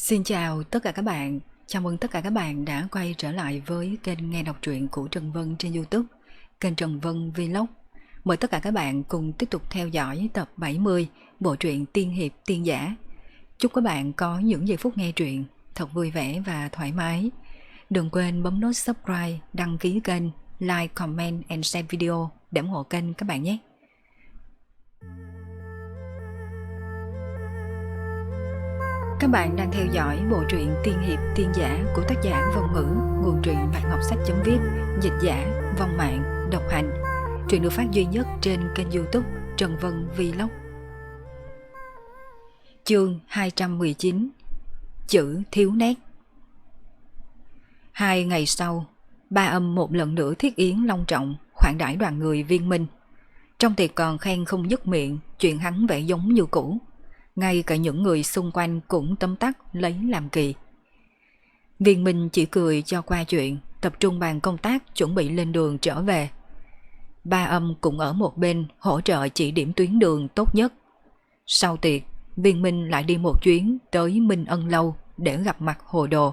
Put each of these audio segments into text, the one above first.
Xin chào tất cả các bạn, chào mừng tất cả các bạn đã quay trở lại với kênh nghe đọc truyện của Trần Vân trên YouTube, kênh Trần Vân Vlog. Mời tất cả các bạn cùng tiếp tục theo dõi tập 70 bộ truyện Tiên Hiệp Tiên Giả. Chúc các bạn có những giây phút nghe truyện thật vui vẻ và thoải mái. Đừng quên bấm nút subscribe, đăng ký kênh, like, comment and share video để ủng hộ kênh các bạn nhé. Các bạn đang theo dõi bộ truyện Tiên Hiệp Tiên Giả của tác giả Vong Ngữ, nguồn truyện Bạch Ngọc Sách.viết, dịch giả Vong Mạng, độc hành. Truyện được phát duy nhất trên kênh YouTube Trần Vân Vlog. Chương 219. Chữ thiếu nét. 2 ngày sau, Ba Âm một lần nữa thiết yến long trọng khoản đãi đoàn người Viên Minh. Trong tiệc còn khen không dứt miệng chuyện hắn vẽ giống như cũ. Ngay cả những người xung quanh cũng tấm tắc lấy làm kỳ. Viên Minh chỉ cười cho qua chuyện, tập trung bàn công tác chuẩn bị lên đường trở về. Ba Âm cũng ở một bên hỗ trợ chỉ điểm tuyến đường tốt nhất. Sau tiệc, Viên Minh lại đi một chuyến tới Minh Ân Lâu để gặp mặt Hồ Đồ.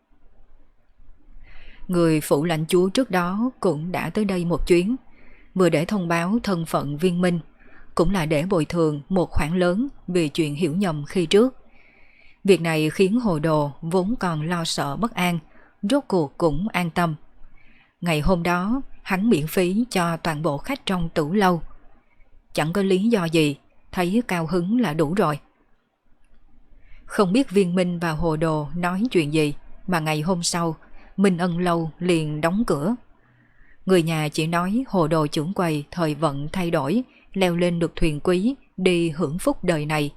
Người phụ lãnh chúa trước đó cũng đã tới đây một chuyến, vừa để thông báo thân phận Viên Minh, cũng là để bồi thường một khoản lớn vì chuyện hiểu nhầm khi trước. Việc này khiến Hồ Đồ vốn còn lo sợ bất an, rốt cuộc cũng an tâm. Ngày hôm đó, hắn miễn phí cho toàn bộ khách trong tử lâu. Chẳng có lý do gì, thấy cao hứng là đủ rồi. Không biết Viên Minh và Hồ Đồ nói chuyện gì mà ngày hôm sau, Minh Ân Lâu liền đóng cửa. Người nhà chỉ nói Hồ Đồ trưởng quầy thời vận thay đổi, leo lên được thuyền quý đi hưởng phúc đời này.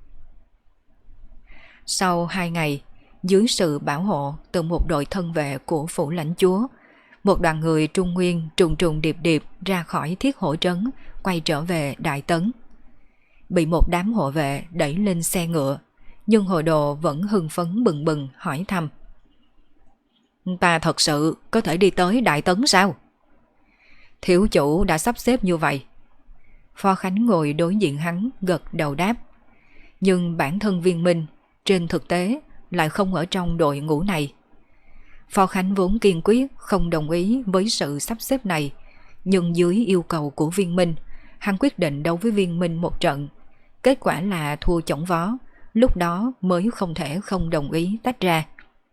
Sau 2 ngày, dưới sự bảo hộ từ một đội thân vệ của phủ lãnh chúa, một đoàn người Trung Nguyên trùng trùng điệp điệp ra khỏi Thiết Hổ Trấn, quay trở về Đại Tấn. Bị một đám hộ vệ đẩy lên xe ngựa, nhưng Hồ Đồ vẫn hưng phấn bừng bừng hỏi thăm: "Ta thật sự có thể đi tới Đại Tấn sao?" "Thiếu chủ đã sắp xếp như vậy." Phó Khánh ngồi đối diện hắn gật đầu đáp. Nhưng bản thân Viên Minh trên thực tế lại không ở trong đội ngũ này. Phó Khánh vốn kiên quyết không đồng ý với sự sắp xếp này, nhưng dưới yêu cầu của Viên Minh, hắn quyết định đấu với Viên Minh một trận. Kết quả là thua chổng vó, lúc đó mới không thể không đồng ý tách ra.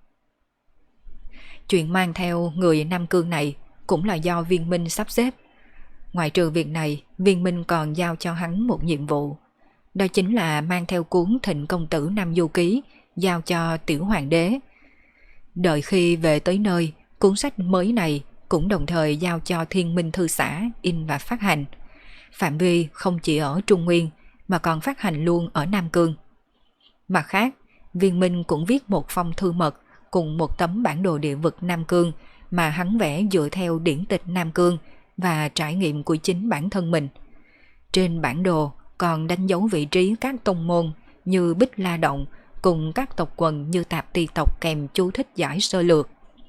Chuyện mang theo người Nam Cương này cũng là do Viên Minh sắp xếp. Ngoài trừ việc này, Viên Minh còn giao cho hắn một nhiệm vụ. Đó chính là mang theo cuốn Thịnh Công Tử Nam Du Ký, giao cho Tiểu Hoàng đế. Đợi khi về tới nơi, cuốn sách mới này cũng đồng thời giao cho Thiên Minh Thư xã in và phát hành. Phạm vi không chỉ ở Trung Nguyên mà còn phát hành luôn ở Nam Cương. Mặt khác, Viên Minh cũng viết một phong thư mật cùng một tấm bản đồ địa vực Nam Cương mà hắn vẽ dựa theo điển tịch Nam Cương và trải nghiệm của chính bản thân mình. Trên bản đồ còn đánh dấu vị trí các tông môn như Bích La Động cùng các tộc quần như Tạp Ti tộc kèm chú thích giải sơ lược.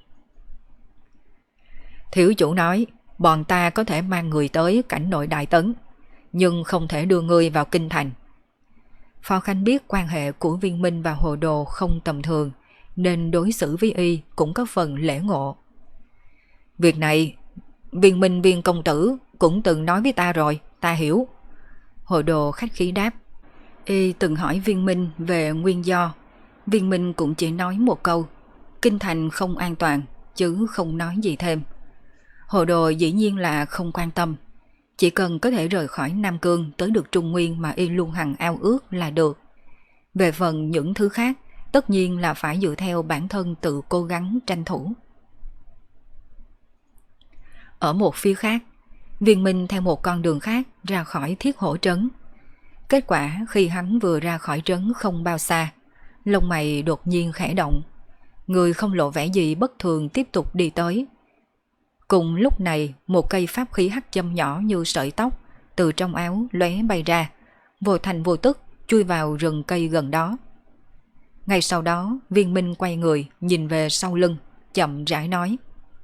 "Thiếu chủ nói bọn ta có thể mang người tới cảnh nội Đại Tấn, nhưng không thể đưa người vào kinh thành." Phó Khánh biết quan hệ của Viên Minh và Hồ Đồ không tầm thường, nên đối xử với y cũng có phần lễ ngộ. "Việc này Viên Minh Viên công tử cũng từng nói với ta rồi, ta hiểu." Hồ Đồ khách khí đáp. Y từng hỏi Viên Minh về nguyên do. Viên Minh cũng chỉ nói một câu: kinh thành không an toàn, chứ không nói gì thêm. Hồ Đồ dĩ nhiên là không quan tâm. Chỉ cần có thể rời khỏi Nam Cương tới được Trung Nguyên mà y luôn hằng ao ước là được. Về phần những thứ khác, tất nhiên là phải dựa theo bản thân tự cố gắng tranh thủ. Ở một phía khác, Viên Minh theo một con đường khác ra khỏi Thiết Hổ Trấn. Kết quả khi hắn vừa ra khỏi trấn không bao xa, lông mày đột nhiên khẽ động. Người không lộ vẻ gì bất thường tiếp tục đi tới. Cùng lúc này, một cây pháp khí hắc châm nhỏ như sợi tóc từ trong áo lóe bay ra, vô thành vô tức chui vào rừng cây gần đó. Ngay sau đó, Viên Minh quay người nhìn về sau lưng, chậm rãi nói: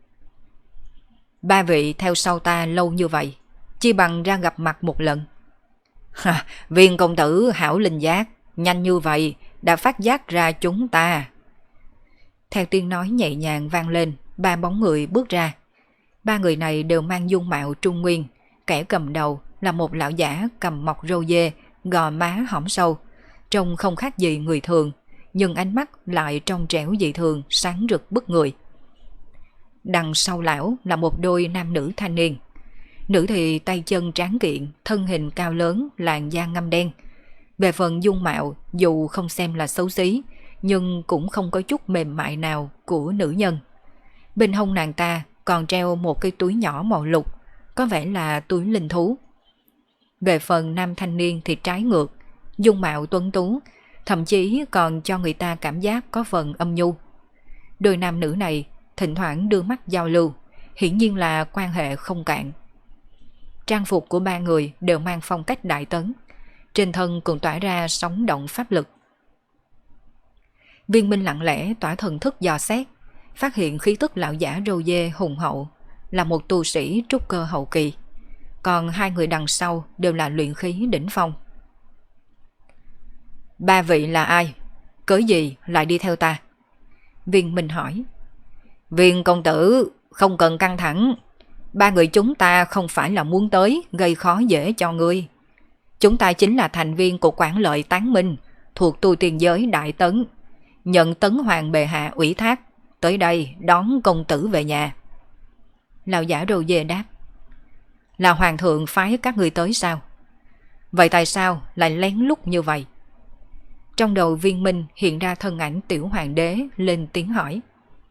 "Ba vị theo sau ta lâu như vậy, chi bằng ra gặp mặt một lần." "Viên công tử hảo linh giác, nhanh như vậy đã phát giác ra chúng ta. Theo tiếng nói nhẹ nhàng vang lên, ba bóng người bước ra. Ba người này đều mang dung mạo trung nguyên. Kẻ cầm đầu là một lão giả cầm mọc râu dê, gò má hõm sâu, trông không khác gì người thường, nhưng ánh mắt lại trong trẻo dị thường, sáng rực bức người. Đằng sau lão là một đôi nam nữ thanh niên. Nữ thì tay chân tráng kiện, thân hình cao lớn, làn da ngăm đen. Về phần dung mạo, dù không xem là xấu xí, nhưng cũng không có chút mềm mại nào của nữ nhân. Bên hông nàng ta còn treo một cái túi nhỏ màu lục, có vẻ là túi linh thú. Về phần nam thanh niên thì trái ngược, dung mạo tuấn tú, thậm chí còn cho người ta cảm giác có phần âm nhu. Đôi nam nữ này thỉnh thoảng đưa mắt giao lưu, hiển nhiên là quan hệ không cạn. Trang phục của ba người đều mang phong cách đại tấn, trên thân cũng tỏa ra sóng động pháp lực. Viên Minh lặng lẽ tỏa thần thức dò xét, phát hiện khí tức lão giả râu dê hùng hậu, là một tu sĩ trúc cơ hậu kỳ, còn hai người đằng sau đều là luyện khí đỉnh phong. Ba vị là ai? Cớ gì lại đi theo ta? Viên Minh hỏi. Viên công tử, không cần căng thẳng. Ba người chúng ta không phải là muốn tới gây khó dễ cho ngươi. Chúng ta chính là thành viên của Quản Lợi Tán Minh, thuộc tu tiên giới Đại Tấn, nhận Tấn Hoàng bệ hạ ủy thác, tới đây đón công tử về nhà. Lão giả râu dê đáp. Là hoàng thượng phái các ngươi tới sao? Vậy tại sao lại lén lút như vậy? Trong đầu Viên Minh hiện ra thân ảnh tiểu hoàng đế, lên tiếng hỏi.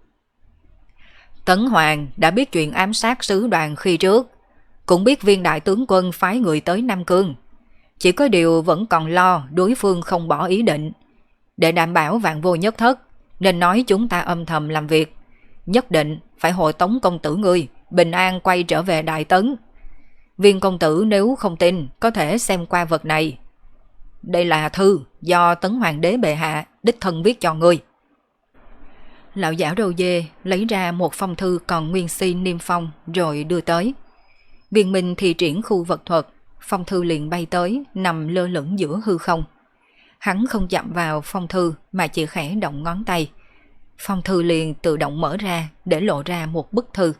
Tấn Hoàng đã biết chuyện ám sát sứ đoàn khi trước, cũng biết Viên đại tướng quân phái người tới Nam Cương. Chỉ có điều vẫn còn lo đối phương không bỏ ý định. Để đảm bảo vạn vô nhất thất, nên nói chúng ta âm thầm làm việc, nhất định phải hộ tống công tử ngươi bình an quay trở về Đại Tấn. Viên công tử nếu không tin, có thể xem qua vật này. Đây là thư do Tấn Hoàng đế bệ hạ đích thân viết cho ngươi. Lão giả râu dê lấy ra một phong thư còn nguyên si niêm phong rồi đưa tới. Viên Minh thi triển khu vật thuật, phong thư liền bay tới, nằm lơ lửng giữa hư không. Hắn không chạm vào phong thư mà chỉ khẽ động ngón tay. Phong thư liền tự động mở ra để lộ ra một bức thư.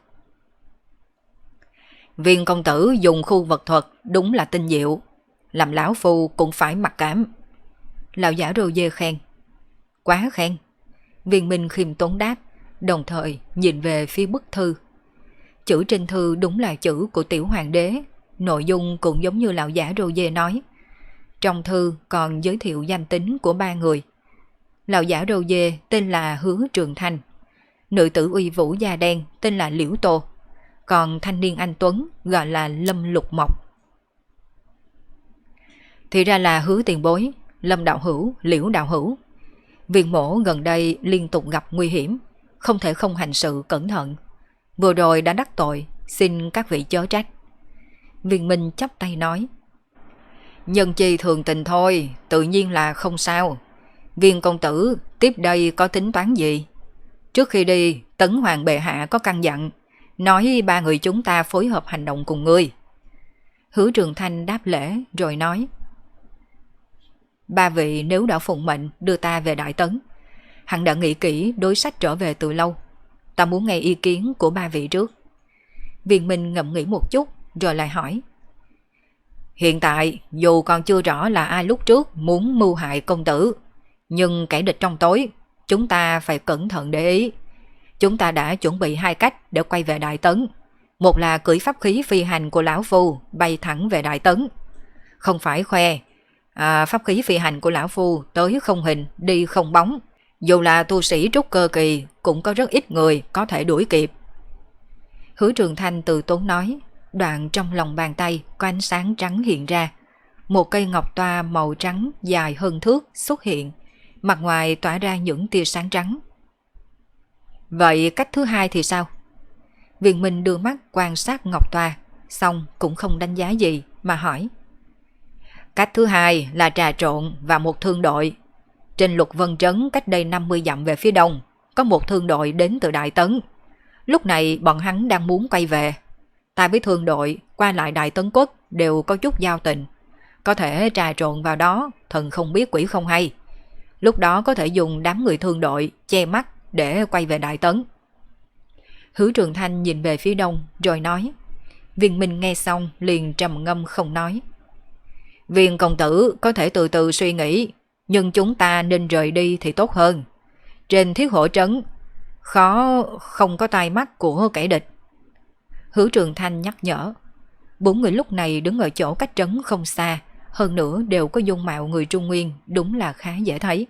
Viên công tử dùng khu vật thuật đúng là tinh diệu, làm lão phu cũng phải mặc cảm. Lão giả râu dê khen. Quá khen. Viên Minh khiêm tốn đáp, đồng thời nhìn về phía bức thư. Chữ trên thư đúng là chữ của tiểu hoàng đế, nội dung cũng giống như lão giả râu dê nói. Trong thư còn giới thiệu danh tính của ba người. Lão giả râu dê tên là Hứa Trường Thanh, nữ tử uy vũ da đen tên là Liễu Tô, còn thanh niên anh tuấn gọi là Lâm Lục Mộc. Thì ra là Hứa tiền bối, Lâm đạo hữu, Liễu đạo hữu. Viên mổ gần đây liên tục gặp nguy hiểm, không thể không hành sự cẩn thận. Vừa rồi đã đắc tội, xin các vị chớ trách. Viên Minh chắp tay nói. Nhân chi thường tình thôi, tự nhiên là không sao. Viên công tử tiếp đây có tính toán gì? Trước khi đi, Tấn Hoàng bệ hạ có căn dặn, nói ba người chúng ta phối hợp hành động cùng ngươi. Hứa Trường Thanh đáp lễ rồi nói. Ba vị nếu đã phụng mệnh đưa ta về Đại Tấn, hẳn đã nghĩ kỹ đối sách trở về từ lâu. Ta muốn nghe ý kiến của ba vị trước. Viên Minh ngẫm nghĩ một chút rồi lại hỏi. Hiện tại dù còn chưa rõ là ai lúc trước muốn mưu hại công tử, nhưng kẻ địch trong tối, chúng ta phải cẩn thận để ý. Chúng ta đã chuẩn bị hai cách để quay về Đại Tấn. Một là cưỡi pháp khí phi hành của lão phu bay thẳng về Đại Tấn. Không phải khoe, pháp khí phi hành của lão phu tới không hình, đi không bóng. Dù là tu sĩ trúc cơ kỳ cũng có rất ít người có thể đuổi kịp. Hứa Trường Thanh từ tốn nói, đoạn trong lòng bàn tay có ánh sáng trắng hiện ra. Một cây ngọc toa màu trắng dài hơn thước xuất hiện, mặt ngoài tỏa ra những tia sáng trắng. Vậy cách thứ hai thì sao? Viên Minh đưa mắt quan sát ngọc toa, xong cũng không đánh giá gì mà hỏi. Cách thứ hai là trà trộn và một thương đội. Trên Lục Vân Trấn cách đây 50 dặm về phía đông, có một thương đội đến từ Đại Tấn. Lúc này bọn hắn đang muốn quay về. Ta với thương đội qua lại Đại Tấn Quốc đều có chút giao tình. Có thể trà trộn vào đó, thần không biết quỷ không hay. lúc đó có thể dùng đám người thương đội che mắt để quay về Đại Tấn. Hứa Trường Thanh nhìn về phía đông rồi nói. Viên Minh nghe xong liền trầm ngâm không nói. Viên công tử có thể từ từ suy nghĩ, nhưng chúng ta nên rời đi thì tốt hơn. Trên Thiết Hổ Trấn khó không có tai mắt của kẻ địch. Hứa Trường Thanh nhắc nhở. 4 người lúc này đứng ở chỗ cách trấn không xa, hơn nữa đều có dung mạo người Trung Nguyên, đúng là khá dễ thấy.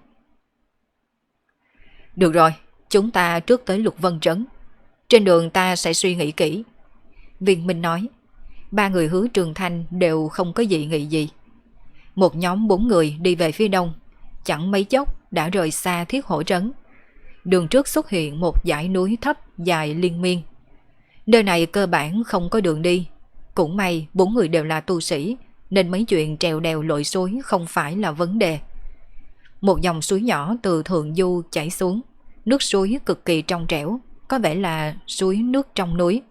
Được rồi, chúng ta trước tới Lục Vân Trấn. Trên đường ta sẽ suy nghĩ kỹ. Viên Minh nói. 3 người Hứa Trường Thanh đều không có dị nghị gì. Một nhóm 4 người đi về phía đông, chẳng mấy chốc đã rời xa Thiết Hổ Trấn. Đường trước xuất hiện một dãy núi thấp dài liên miên. Nơi này cơ bản không có đường đi. Cũng may 4 người đều là tu sĩ, nên mấy chuyện trèo đèo lội suối không phải là vấn đề. Một dòng suối nhỏ từ thượng du chảy xuống, nước suối cực kỳ trong trẻo, có vẻ là suối nước trong núi.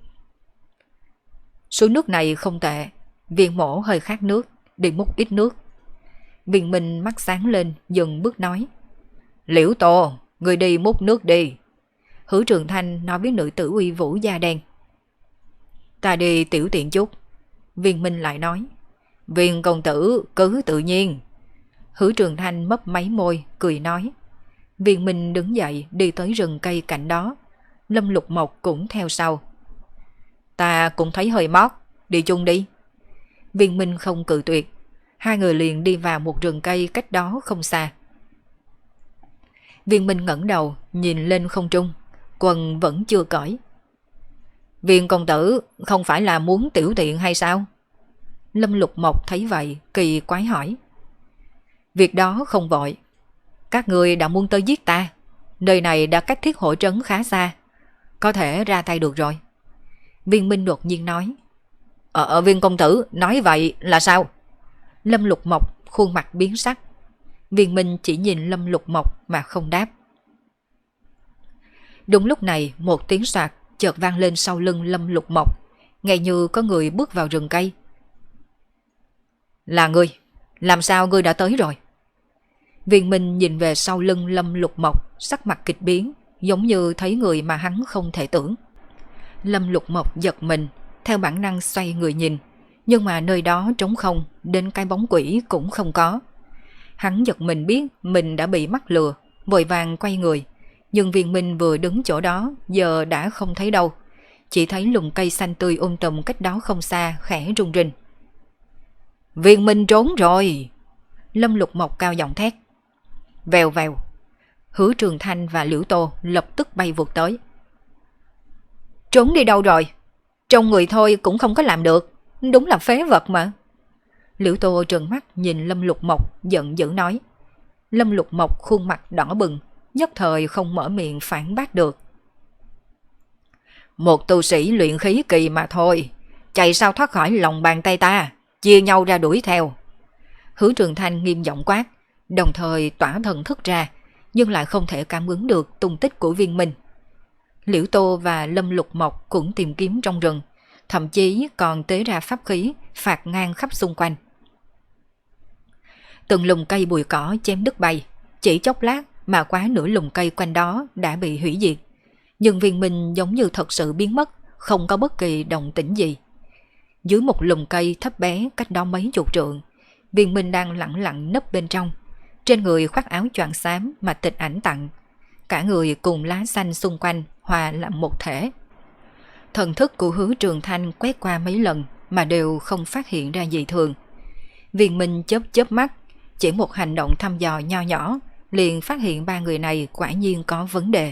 Suối nước này không tệ, Viên Mổ hơi khát nước, đi múc ít nước. Viên Minh mắt sáng lên, dừng bước nói. Liễu Tô, người đi múc nước đi. Hứa Trường Thanh nói với nữ tử uy vũ da đen. Ta đi tiểu tiện chút. Viên Minh lại nói. Viên công tử cứ tự nhiên. Hứa Trường Thanh mấp máy môi, cười nói. Viên Minh đứng dậy đi tới rừng cây cạnh đó. Lâm Lục Mộc cũng theo sau. Ta cũng thấy hơi mót, đi chung đi. Viên Minh không cự tuyệt. 2 người liền đi vào một rừng cây cách đó không xa. Viên Minh ngẩng đầu nhìn lên không trung, quần vẫn chưa cởi. Viên công tử không phải là muốn tiểu tiện hay sao? Lâm Lục Mộc thấy vậy kỳ quái hỏi. Việc đó không vội. Các người đã muốn tới giết ta. Nơi này đã cách Thiết Hổ Trấn khá xa, có thể ra tay được rồi. Viên Minh đột nhiên nói. Viên công tử nói vậy là sao? Lâm Lục Mộc khuôn mặt biến sắc. Viên Minh chỉ nhìn Lâm Lục Mộc mà không đáp. Đúng lúc này một tiếng soạt chợt vang lên sau lưng Lâm Lục Mộc, nghe như có người bước vào rừng cây. Là ngươi, làm sao ngươi đã tới rồi? Viên Minh nhìn về sau lưng Lâm Lục Mộc, sắc mặt kịch biến, giống như thấy người mà hắn không thể tưởng. Lâm Lục Mộc giật mình, theo bản năng xoay người nhìn, nhưng mà nơi đó trống không, đến cái bóng quỷ cũng không có. Hắn giật mình biết mình đã bị mắc lừa, vội vàng quay người, nhưng Viên Minh vừa đứng chỗ đó giờ đã không thấy đâu, chỉ thấy lùm cây xanh tươi tùm cách đó không xa khẽ rung rinh. Viên Minh trốn rồi! Lâm Lục Mộc cao giọng thét. Vèo vèo, Hứa Trường Thanh và Liễu Tô lập tức bay vụt tới. Trốn đi đâu rồi? Trong người thôi cũng không có làm được, đúng là phế vật mà. Liễu Tô trợn mắt nhìn Lâm Lục Mộc giận dữ nói. Lâm Lục Mộc khuôn mặt đỏ bừng, nhất thời không mở miệng phản bác được. Một tu sĩ luyện khí kỳ mà thôi, chạy sao thoát khỏi lòng bàn tay ta, chia nhau ra đuổi theo. Hứa Trường Thanh nghiêm giọng quát, đồng thời tỏa thần thức ra, nhưng lại không thể cảm ứng được tung tích của Viên Minh. Liễu Tô và Lâm Lục Mộc cũng tìm kiếm trong rừng, thậm chí còn tế ra pháp khí phạt ngang khắp xung quanh. Từng lùm cây bụi cỏ chém đứt bay, chỉ chốc lát mà quá nửa lùm cây quanh đó đã bị hủy diệt. Nhưng Viên Minh giống như thật sự biến mất, không có bất kỳ động tĩnh gì. Dưới một lùm cây thấp bé cách đó mấy chục trượng, Viên Minh đang lặng lặng nấp bên trong, trên người khoác áo choàng xám mà tịch ảnh tặng, cả người cùng lá xanh xung quanh hòa làm một thể. Thần thức của Hứa Trường Thanh quét qua mấy lần mà đều không phát hiện ra gì thường. Viên Minh chớp chớp mắt, chỉ một hành động thăm dò nho nhỏ liền phát hiện 3 người này quả nhiên có vấn đề.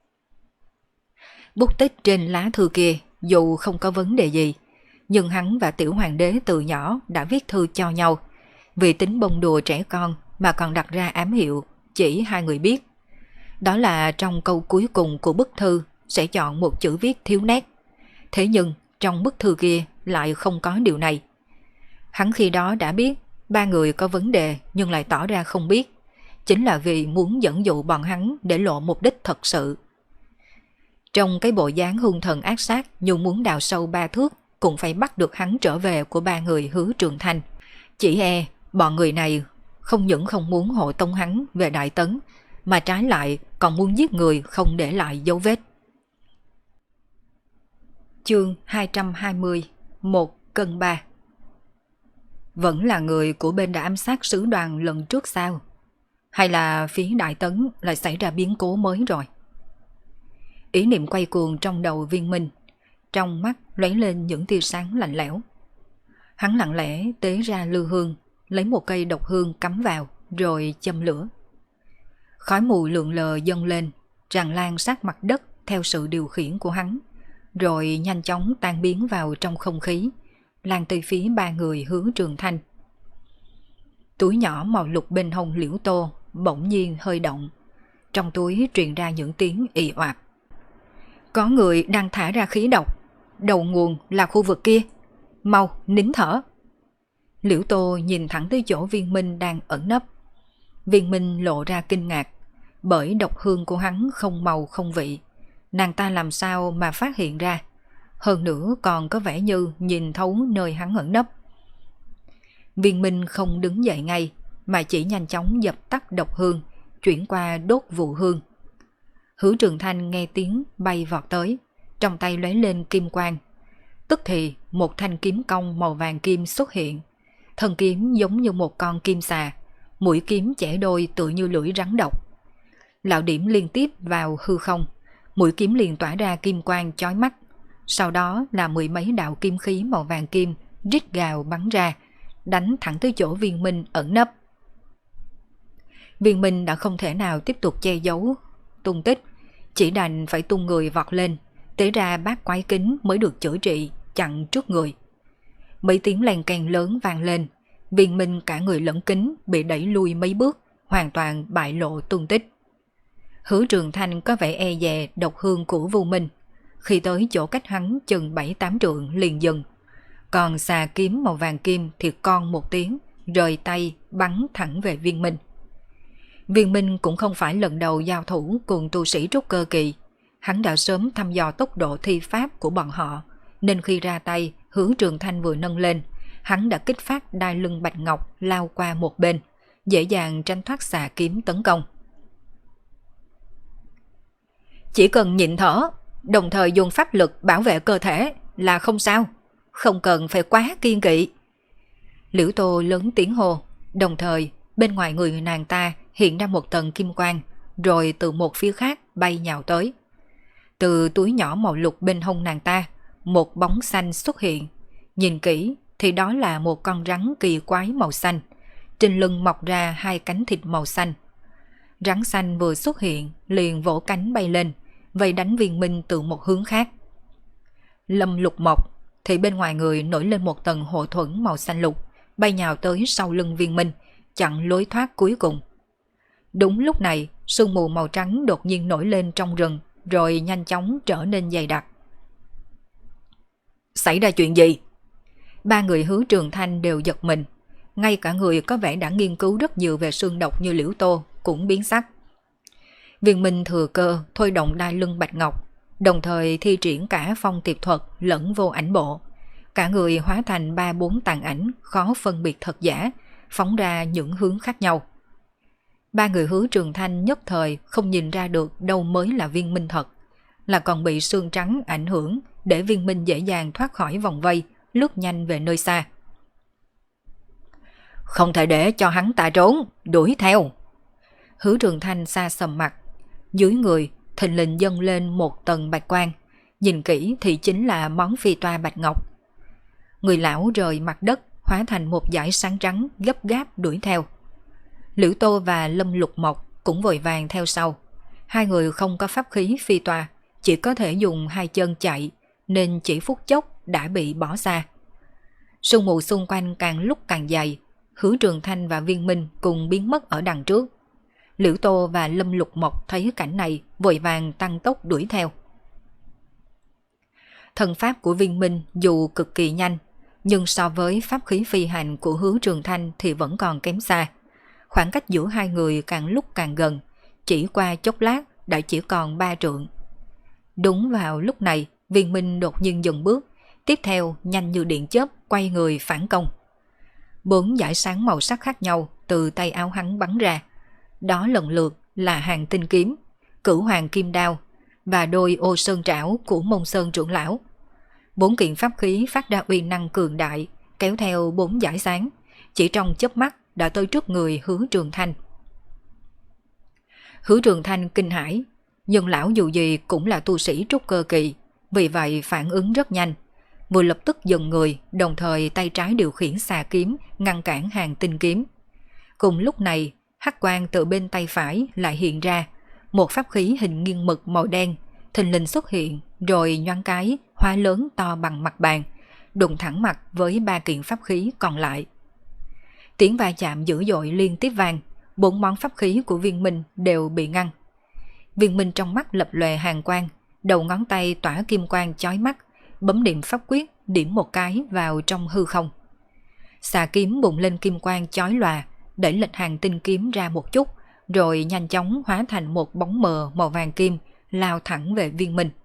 Bút tích trên lá thư kia dù không có vấn đề gì, nhưng hắn và Tiểu Hoàng đế từ nhỏ đã viết thư cho nhau, vì tính bông đùa trẻ con mà còn đặt ra ám hiệu chỉ 2 người biết. Đó là trong câu cuối cùng của bức thư sẽ chọn một chữ viết thiếu nét. Thế nhưng trong bức thư kia lại không có điều này. Hắn khi đó đã biết 3 người có vấn đề nhưng lại tỏ ra không biết, chính là vì muốn dẫn dụ bọn hắn để lộ mục đích thật sự. Trong cái bộ dáng hung thần ác sát như muốn đào sâu 3 thước cũng phải bắt được hắn trở về của 3 người Hứa Trường Thanh. Chỉ e bọn người này không những không muốn hộ tống hắn về Đại Tấn, mà trái lại còn muốn giết người không để lại dấu vết. Chương 220, 1/3. Vẫn là người của bên đã ám sát sứ đoàn lần trước sao? Hay là phía Đại Tấn lại xảy ra biến cố mới rồi? Ý niệm quay cuồng trong đầu Viên Minh, trong mắt lóe lên những tia sáng lạnh lẽo. Hắn lặng lẽ tế ra lư hương, lấy một cây độc hương cắm vào, rồi châm lửa. Khói mù lượn lờ dâng lên, tràn lan sát mặt đất theo sự điều khiển của hắn, rồi nhanh chóng tan biến vào trong không khí, lan tới phía ba người Hứa Trường Thanh. Túi nhỏ màu lục bên hông Liễu Tô bỗng nhiên hơi động, trong túi truyền ra những tiếng ì oạp. Có người đang thả ra khí độc, đầu nguồn là khu vực kia, mau nín thở. Liễu Tô nhìn thẳng tới chỗ Viên Minh đang ẩn nấp. Viên Minh lộ ra kinh ngạc, bởi độc hương của hắn không màu không vị, nàng ta làm sao mà phát hiện ra, hơn nữa còn có vẻ như nhìn thấu nơi hắn ẩn nấp. Viên Minh không đứng dậy ngay, mà chỉ nhanh chóng dập tắt độc hương, chuyển qua đốt vụ hương. Hứa Trường Thanh nghe tiếng bay vọt tới, trong tay lóe lên kim quang. Tức thì một thanh kiếm cong màu vàng kim xuất hiện, thân kiếm giống như một con kim xà, mũi kiếm chẻ đôi tựa như lưỡi rắn độc. Lạo điểm liên tiếp vào hư không, mũi kiếm liền tỏa ra kim quang chói mắt, sau đó là mười mấy đạo kim khí màu vàng kim rít gào bắn ra, đánh thẳng tới chỗ Viên Minh ẩn nấp. Viên Minh đã không thể nào tiếp tục che giấu tung tích, chỉ đành phải tung người vọt lên, tế ra bát quái kính mới được chữa trị, chặn trước người. Mấy tiếng len keng lớn vang lên, Viên Minh cả người lẫn kính bị đẩy lui mấy bước, hoàn toàn bại lộ tung tích. Hứa Trường Thanh có vẻ e dè độc hương của Vu Minh, khi tới chỗ cách hắn chừng 7-8 trượng liền dừng. Còn xà kiếm màu vàng kim thì con một tiếng, rời tay bắn thẳng về Viên Minh. Viên Minh cũng không phải lần đầu giao thủ cùng tu sĩ trúc cơ kỳ, hắn đã sớm thăm dò tốc độ thi pháp của bọn họ, nên khi ra tay, Hứa Trường Thanh vừa nâng lên, hắn đã kích phát đai lưng bạch ngọc lao qua một bên, dễ dàng tránh thoát xà kiếm tấn công. Chỉ cần nhịn thở, đồng thời dùng pháp lực bảo vệ cơ thể là không sao, không cần phải quá kiên kỵ. Liễu Tô lớn tiếng hô, đồng thời bên ngoài người nàng ta hiện ra một tầng kim quang, rồi từ một phía khác bay nhào tới. Từ túi nhỏ màu lục bên hông nàng ta, một bóng xanh xuất hiện. Nhìn kỹ thì đó là một con rắn kỳ quái màu xanh, trên lưng mọc ra hai cánh thịt màu xanh. Rắn xanh vừa xuất hiện liền vỗ cánh bay lên, vây đánh Viên Minh từ một hướng khác. Lâm Lục Mộc thì bên ngoài người nổi lên một tầng hộ thuẫn màu xanh lục, bay nhào tới sau lưng Viên Minh, chặn lối thoát cuối cùng. Đúng lúc này, sương mù màu trắng đột nhiên nổi lên trong rừng, rồi nhanh chóng trở nên dày đặc. Xảy ra chuyện gì? Ba người Hứa Trường Thanh đều giật mình, ngay cả người có vẻ đã nghiên cứu rất nhiều về xương độc như Liễu Tô cũng biến sắc. Viên Minh thừa cơ thôi động đai lưng bạch ngọc, đồng thời thi triển cả phong tiệp thuật lẫn vô ảnh bộ. Cả người hóa thành 3-4 tàn ảnh khó phân biệt thật giả, phóng ra những hướng khác nhau. Ba người Hứa Trường Thanh nhất thời không nhìn ra được đâu mới là Viên Minh thật, là còn bị xương trắng ảnh hưởng để Viên Minh dễ dàng thoát khỏi vòng vây, lướt nhanh về nơi xa. Không thể để cho hắn ta trốn, đuổi theo. Hứa Trường Thanh xa sầm mặt, dưới người thình lình dâng lên một tầng bạch quang, nhìn kỹ thì chính là món phi toa bạch ngọc. Người lão rời mặt đất hóa thành một dải sáng trắng gấp gáp đuổi theo. Liễu Tô và Lâm Lục Mộc cũng vội vàng theo sau. Hai người không có pháp khí phi toa, chỉ có thể dùng hai chân chạy, nên chỉ phút chốc đã bị bỏ xa. Sương mù xung quanh càng lúc càng dày, Hứa Trường Thanh và Viên Minh cùng biến mất ở đằng trước. Liễu Tô và Lâm Lục Mộc thấy cảnh này vội vàng tăng tốc đuổi theo. Thần pháp của Viên Minh dù cực kỳ nhanh, nhưng so với pháp khí phi hành của Hứa Trường Thanh thì vẫn còn kém xa. Khoảng cách giữa hai người càng lúc càng gần, chỉ qua chốc lát đã chỉ còn 3 trượng. Đúng vào lúc này, Viên Minh đột nhiên dừng bước, tiếp theo nhanh như điện chớp quay người phản công. 4 dải sáng màu sắc khác nhau từ tay áo hắn bắn ra. Đó lần lượt là Hàng Tinh Kiếm, Cửu Hoàng Kim Đao và đôi Ô Sơn Trảo của Mông Sơn trưởng lão. 4 kiện pháp khí phát ra uy năng cường đại, kéo theo 4 dải sáng, chỉ trong chớp mắt đã tới trước người Hứa Trường Thanh. Hứa Trường Thanh kinh hãi, nhưng lão dù gì cũng là tu sĩ trúc cơ kỳ, vì vậy phản ứng rất nhanh, vừa lập tức dừng người, đồng thời tay trái điều khiển xà kiếm ngăn cản Hàng Tinh Kiếm. Cùng lúc này, hắc quang từ bên tay phải lại hiện ra, một pháp khí hình nghiêng mực màu đen thình lình xuất hiện, rồi nhoáng cái hóa lớn to bằng mặt bàn, đụng thẳng mặt với 3 kiện pháp khí còn lại. Tiếng va chạm dữ dội liên tiếp vang, 4 món pháp khí của Viên Minh đều bị ngăn. Viên Minh trong mắt lập lòe hàn quang, đầu ngón tay tỏa kim quang chói mắt, bấm niệm pháp quyết điểm một cái vào trong hư không. Xà kiếm bùng lên kim quang chói lòa, đẩy lệch Hàng Tinh Kiếm ra một chút, rồi nhanh chóng hóa thành một bóng mờ màu vàng kim lao thẳng về Viên Minh.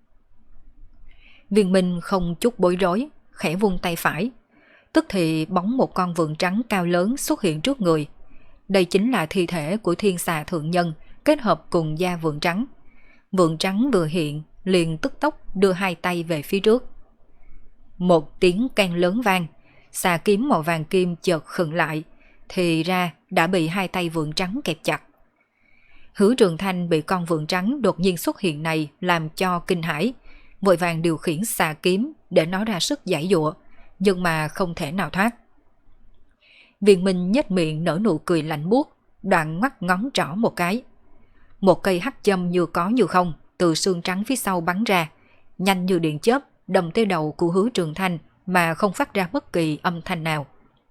Viên Minh không chút bối rối, khẽ vung tay phải, tức thì bóng một con vượn trắng cao lớn xuất hiện trước người. Đây chính là thi thể của Thiên Xà Thượng Nhân kết hợp cùng da vượn trắng. Vượn trắng vừa hiện liền tức tốc đưa 2 tay về phía trước. Một tiếng keng lớn vang, xà kiếm màu vàng kim chợt khựng lại, thì ra đã bị 2 tay vượn trắng kẹp chặt. Hứa Trường Thanh bị con vượn trắng đột nhiên xuất hiện này làm cho kinh hãi, vội vàng điều khiển xà kiếm để nó ra sức giãy giụa, nhưng mà không thể nào thoát. Viên Minh nhếch miệng nở nụ cười lạnh buốt, đoạn ngoắc ngón trỏ một cái. Một cây hắc châm như có như không từ xương trắng phía sau bắn ra, nhanh như điện chớp đâm tới đầu của Hứa Trường Thanh mà không phát ra bất kỳ âm thanh nào.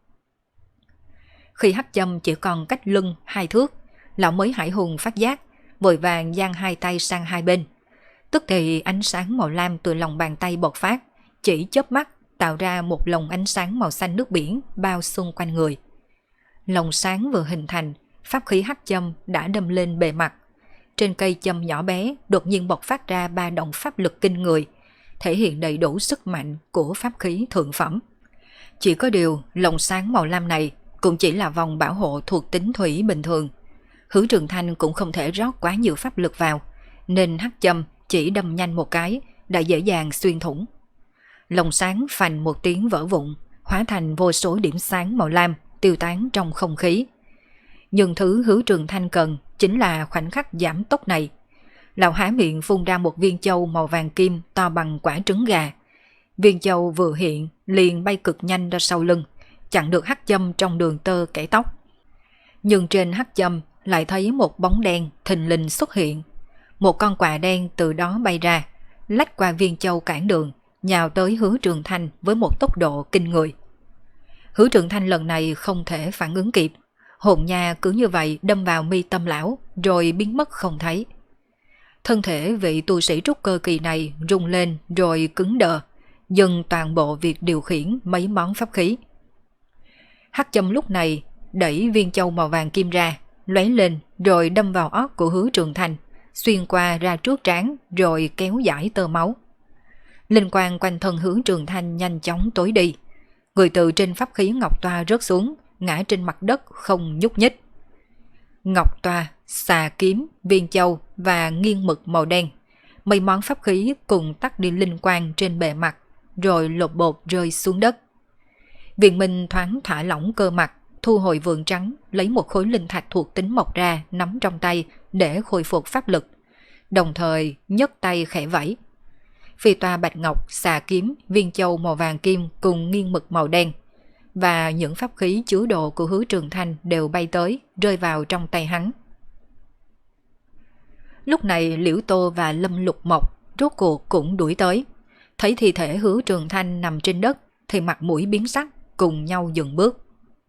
Khi hắc châm chỉ còn cách lưng 2 thước, lão mới hải hùng phát giác, vội vàng giang 2 tay sang hai bên. Tức thì ánh sáng màu lam từ lòng bàn tay bộc phát, chỉ chớp mắt tạo ra một lồng ánh sáng màu xanh nước biển bao xung quanh người. Lồng sáng vừa hình thành, pháp khí hắc châm đã đâm lên bề mặt. Trên cây châm nhỏ bé đột nhiên bộc phát ra 3 động pháp lực kinh người, thể hiện đầy đủ sức mạnh của pháp khí thượng phẩm. Chỉ có điều, lồng sáng màu lam này cũng chỉ là vòng bảo hộ thuộc tính thủy bình thường. Hứa Trường Thanh cũng không thể rót quá nhiều pháp lực vào, nên hắc châm chỉ đâm nhanh một cái đã dễ dàng xuyên thủng. Lồng sáng phành một tiếng vỡ vụn, hóa thành vô số điểm sáng màu lam tiêu tán trong không khí. Nhưng thứ Hứa Trường Thanh cần chính là khoảnh khắc giảm tốc này. Lão há miệng phun ra một viên châu màu vàng kim to bằng quả trứng gà. Viên châu vừa hiện liền bay cực nhanh ra sau lưng, chặn được hắc châm trong đường tơ kẻ tóc. Nhưng trên hắc châm lại thấy một bóng đen thình lình xuất hiện. Một con quạ đen từ đó bay ra, lách qua viên châu cản đường, nhào tới Hứa Trường Thanh với một tốc độ kinh người. Hứa Trường Thanh lần này không thể phản ứng kịp, hồn nha cứ như vậy đâm vào mi tâm lão, rồi biến mất không thấy. Thân thể vị tu sĩ trúc cơ kỳ này rung lên rồi cứng đờ, dừng toàn bộ việc điều khiển mấy món pháp khí. Hắc châm lúc này đẩy viên châu màu vàng kim ra, lóe lên rồi đâm vào óc của Hứa Trường Thanh, xuyên qua ra trước trán rồi kéo dải tơ máu. Linh quang quanh thân Hứa Trường Thanh nhanh chóng tối đi. Người từ trên pháp khí ngọc toa rớt xuống, ngã trên mặt đất không nhúc nhích. Ngọc toa, xà kiếm, viên châu và nghiêng mực màu đen, mấy món pháp khí cùng tắt đi linh quang trên bề mặt, rồi lột bột rơi xuống đất. Viên Minh thoáng thả lỏng cơ mặt, thu hồi vượn trắng, lấy một khối linh thạch thuộc tính mộc ra nắm trong tay để khôi phục pháp lực, đồng thời nhấc tay khẽ vẫy. Phi toa bạch ngọc, xà kiếm, viên châu màu vàng kim cùng nghiêng mực màu đen và những pháp khí chứa đồ của Hứa Trường Thanh đều bay tới, rơi vào trong tay hắn. Lúc này Liễu Tô và Lâm Lục Mộc rốt cuộc cũng đuổi tới, thấy thi thể Hứa Trường Thanh nằm trên đất thì mặt mũi biến sắc, cùng nhau dừng bước.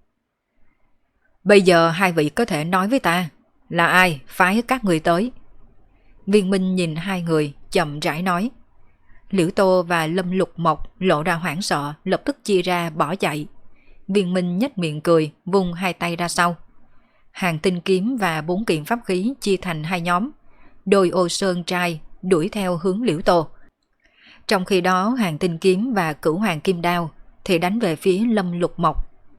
Bây giờ hai vị có thể nói với ta là ai phái các người tới? Viên Minh nhìn hai người chậm rãi nói. Liễu Tô và Lâm Lục Mộc lộ ra hoảng sợ, lập tức chia ra bỏ chạy. Viên Minh nhếch miệng cười, vung hai tay ra sau. Hàng Tinh Kiếm và 4 kiện pháp khí chia thành hai nhóm, đôi Ô Sơn trai đuổi theo hướng Liễu Tô. Trong khi đó Hàng Tinh Kiếm và Cửu Hoàng Kim Đao thì đánh về phía Lâm Lục Mộc.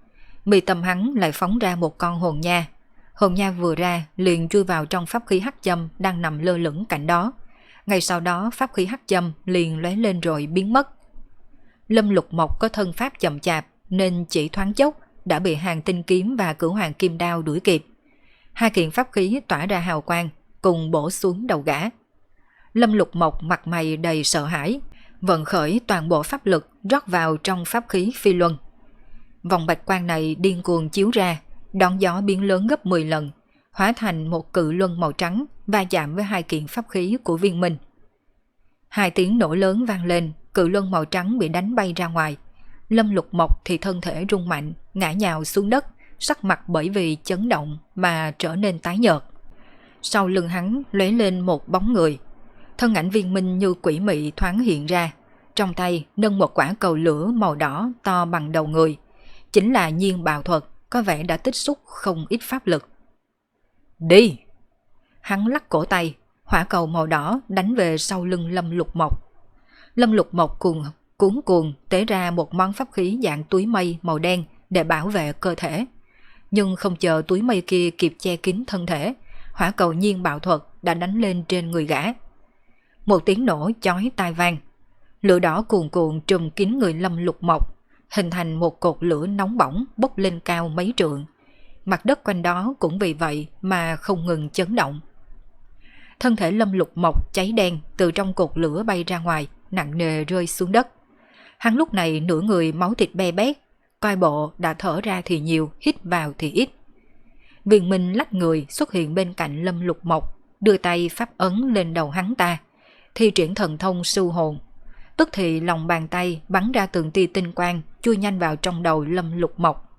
mi tâm hắn lại phóng ra một con hồn nha. Hồn nha vừa ra liền chui vào trong pháp khí hắc châm đang nằm lơ lửng cạnh đó. Ngay sau đó pháp khí hắc châm liền lóe lên rồi biến mất. Lâm Lục Mộc có thân pháp chậm chạp nên chỉ thoáng chốc đã bị Hàng Tinh kiếm và Cửu Hoàng kim đao đuổi kịp. Hai kiện pháp khí tỏa ra hào quang cùng bổ xuống đầu gã. Lâm Lục Mộc mặt mày đầy sợ hãi, vận khởi toàn bộ pháp lực rót vào trong pháp khí phi luân. Vòng bạch quang này điên cuồng chiếu ra, đón gió biến lớn gấp 10 lần, hóa thành một cự luân màu trắng va chạm với hai kiện pháp khí của Viên Minh. Hai tiếng nổ lớn vang lên, cự luân màu trắng bị đánh bay ra ngoài. Lâm Lục Mộc thì thân thể rung mạnh, ngã nhào xuống đất, sắc mặt bởi vì chấn động mà trở nên tái nhợt. Sau lưng hắn lóe lên một bóng người. Thân ảnh Viên Minh như quỷ mị thoáng hiện ra, trong tay nâng một quả cầu lửa màu đỏ to bằng đầu người. Chính là Nhiên Bào Thuật, có vẻ đã tích xúc không ít pháp lực. Đi! Hắn lắc cổ tay, hỏa cầu màu đỏ đánh về sau lưng Lâm Lục Mộc. Lâm Lục Mộc cuốn cuồng tế ra một món pháp khí dạng túi mây màu đen để bảo vệ cơ thể. Nhưng không chờ túi mây kia kịp che kín thân thể, hỏa cầu Nhiên Bạo Thuật đã đánh lên trên người gã. Một tiếng nổ chói tai vang, lửa đỏ cuồn cuộn trùm kín người Lâm Lục Mộc, hình thành một cột lửa nóng bỏng bốc lên cao mấy trượng. Mặt đất quanh đó cũng vì vậy mà không ngừng chấn động. Thân thể Lâm Lục Mộc cháy đen từ trong cột lửa bay ra ngoài, nặng nề rơi xuống đất. Hắn lúc này nửa người máu thịt be bét, coi bộ đã thở ra thì nhiều, hít vào thì ít. Viên Minh lách người xuất hiện bên cạnh Lâm Lục Mộc, đưa tay pháp ấn lên đầu hắn ta, thi triển thần thông sưu hồn. Tức thì lòng bàn tay bắn ra từng tia tinh quang chui nhanh vào trong đầu Lâm Lục Mộc.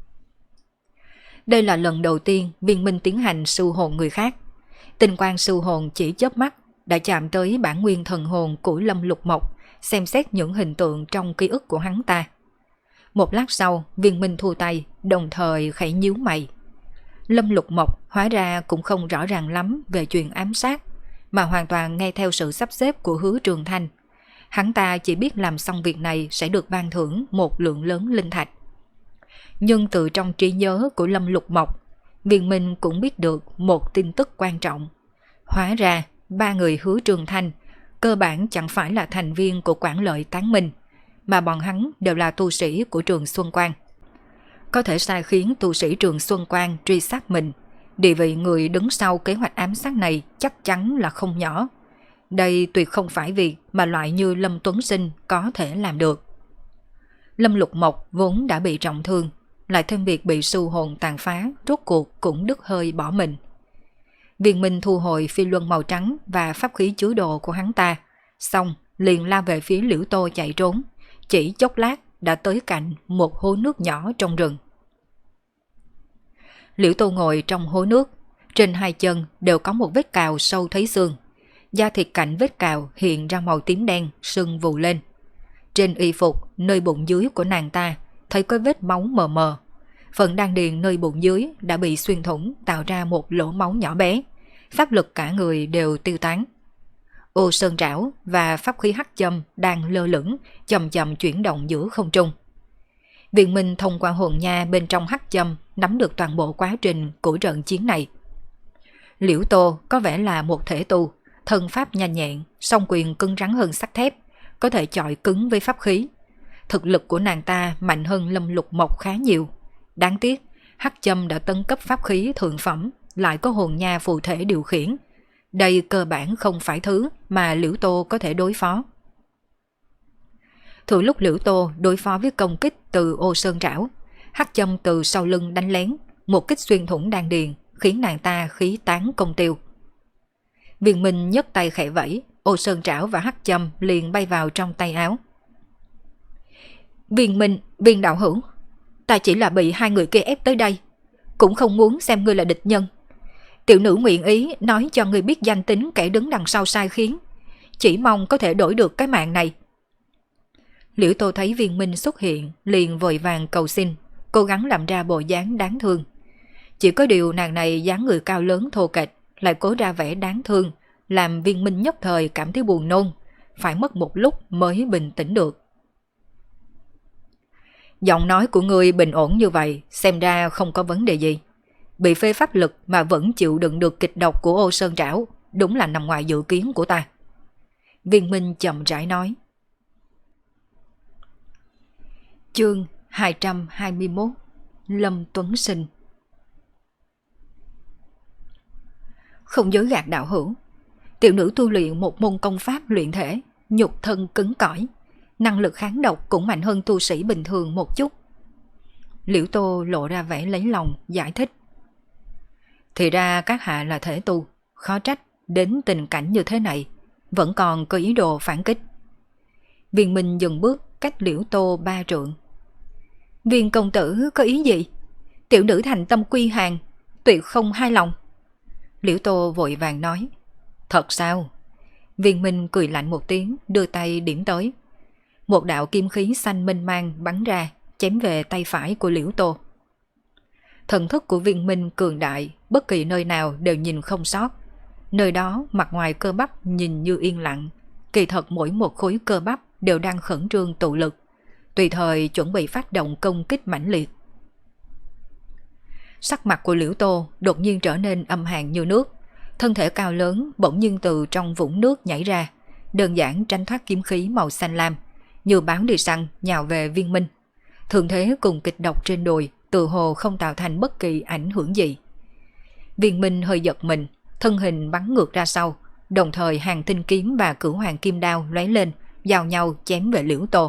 Đây là lần đầu tiên Viên Minh tiến hành sưu hồn người khác. Tinh quang sưu hồn chỉ chớp mắt đã chạm tới bản nguyên thần hồn của Lâm Lục Mộc, xem xét những hình tượng trong ký ức của hắn ta. Một lát sau, Viên Minh thu tay, đồng thời khẽ nhíu mày. Lâm Lục Mộc hóa ra cũng không rõ ràng lắm về chuyện ám sát, mà hoàn toàn nghe theo sự sắp xếp của Hứa Trường Thanh. Hắn ta chỉ biết làm xong việc này sẽ được ban thưởng một lượng lớn linh thạch. Nhưng từ trong trí nhớ của Lâm Lục Mộc, Viên Minh cũng biết được một tin tức quan trọng. Hóa ra, ba người Hứa Trường Thanh cơ bản chẳng phải là thành viên của Quản Lợi Tán Minh, mà bọn hắn đều là tu sĩ của Trường Xuân Quan. Có thể sai khiến tu sĩ Trường Xuân Quan truy sát mình, địa vị người đứng sau kế hoạch ám sát này chắc chắn là không nhỏ. Đây tuyệt không phải việc mà loại như Lâm Tuấn Sinh có thể làm được. Lâm Lục Mộc vốn đã bị trọng thương, lại thêm việc bị sưu hồn tàn phá, rốt cuộc cũng đứt hơi bỏ mình. Viên Minh thu hồi phi luân màu trắng và pháp khí chứa đồ của hắn ta, xong liền lao về phía Liễu Tô chạy trốn, chỉ chốc lát đã tới cạnh một hố nước nhỏ trong rừng. Liễu Tô ngồi trong hố nước, trên hai chân đều có một vết cào sâu thấy xương, da thịt cạnh vết cào hiện ra màu tím đen, sưng vù lên. Trên y phục nơi bụng dưới của nàng ta thấy có vết máu mờ mờ, phần đan điền nơi bụng dưới đã bị xuyên thủng tạo ra một lỗ máu nhỏ bé, pháp lực cả người đều tiêu tán. Ô sơn trảo và pháp khí hắc châm đang lơ lửng, chậm chậm chuyển động giữa không trung. Viên Minh thông qua hồn nha bên trong hắc châm nắm được toàn bộ quá trình của trận chiến này. Liễu Tô có vẻ là một thể tu, thân pháp nhanh nhẹn, song quyền cứng rắn hơn sắt thép, có thể chọi cứng với pháp khí. Thực lực của nàng ta mạnh hơn Lâm Lục Mộc khá nhiều. Đáng tiếc, hắc châm đã tấn cấp pháp khí thượng phẩm, lại có hồn nha phù thể điều khiển. Đây cơ bản không phải thứ mà Liễu Tô có thể đối phó. Từ lúc Liễu Tô đối phó với công kích từ ô sơn trảo, hắc châm từ sau lưng đánh lén, một kích xuyên thủng đan điền, khiến nàng ta khí tán công tiêu. Viên Minh nhấc tay khẽ vẫy, ô sơn trảo và hắc châm liền bay vào trong tay áo. Viên Minh, Viên đạo hữu, ta chỉ là bị hai người kia ép tới đây, cũng không muốn xem ngươi là địch nhân. Tiểu nữ nguyện ý nói cho ngươi biết danh tính kẻ đứng đằng sau sai khiến, chỉ mong có thể đổi được cái mạng này. Liễu Tô thấy Viên Minh xuất hiện liền vội vàng cầu xin, cố gắng làm ra bộ dáng đáng thương. Chỉ có điều nàng này dáng người cao lớn thô kệch, lại cố ra vẻ đáng thương, làm Viên Minh nhất thời cảm thấy buồn nôn, phải mất một lúc mới bình tĩnh được. Giọng nói của ngươi bình ổn như vậy, xem ra không có vấn đề gì. Bị phê pháp lực mà vẫn chịu đựng được kịch độc của Ô Sơn Trảo, đúng là nằm ngoài dự kiến của ta. Viên Minh chậm rãi nói. Chương 221 Lâm Tuấn Sinh. Không dối gạt đạo hữu, tiểu nữ tu luyện một môn công pháp luyện thể, nhục thân cứng cỏi, năng lực kháng độc cũng mạnh hơn tu sĩ bình thường một chút. Liễu Tô lộ ra vẻ lấy lòng giải thích. Thì ra các hạ là thể tu, khó trách đến tình cảnh như thế này vẫn còn có ý đồ phản kích. Viên Minh dừng bước cách Liễu Tô 3 trượng. Viên công tử có ý gì? Tiểu nữ thành tâm quy hàng, tuyệt không hài lòng. Liễu Tô vội vàng nói. Thật sao? Viên Minh cười lạnh một tiếng, đưa tay điểm tới. Một đạo kim khí xanh mênh mang bắn ra, chém về tay phải của Liễu Tô. Thần thức của Viên Minh cường đại, bất kỳ nơi nào đều nhìn không sót. Nơi đó mặt ngoài cơ bắp nhìn như yên lặng, kỳ thật mỗi một khối cơ bắp đều đang khẩn trương tụ lực, tùy thời chuẩn bị phát động công kích mãnh liệt. Sắc mặt của Liễu Tô đột nhiên trở nên âm hàn như nước, thân thể cao lớn bỗng nhiên từ trong vũng nước nhảy ra, đơn giản tránh thoát kiếm khí màu xanh lam, như báo đi săn nhào về Viên Minh. Thường thế cùng kịch độc trên đùi tự hồ không tạo thành bất kỳ ảnh hưởng gì. Viên Minh hơi giật mình, thân hình bắn ngược ra sau, đồng thời Hàng Tinh kiếm và Cửu Hoàng kim đao lóe lên, giao nhau chém về Liễu Tô.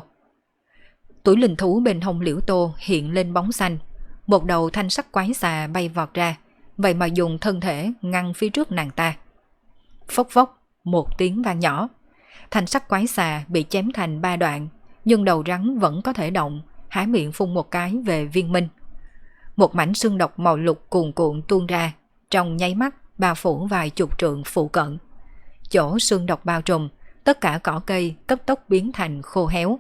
Tuổi linh thú bên hông Liễu Tô hiện lên bóng xanh, một đầu thanh sắc quái xà bay vọt ra, vậy mà dùng thân thể ngăn phía trước nàng ta. Phốc phốc, một tiếng vang nhỏ, thanh sắc quái xà bị chém thành 3 đoạn, nhưng đầu rắn vẫn có thể động, há miệng phun một cái về Viên Minh. Một mảnh xương độc màu lục cuồn cuộn tuôn ra, trong nháy mắt bao phủ vài chục trượng phụ cận. Chỗ xương độc bao trùm, tất cả cỏ cây cấp tốc biến thành khô héo.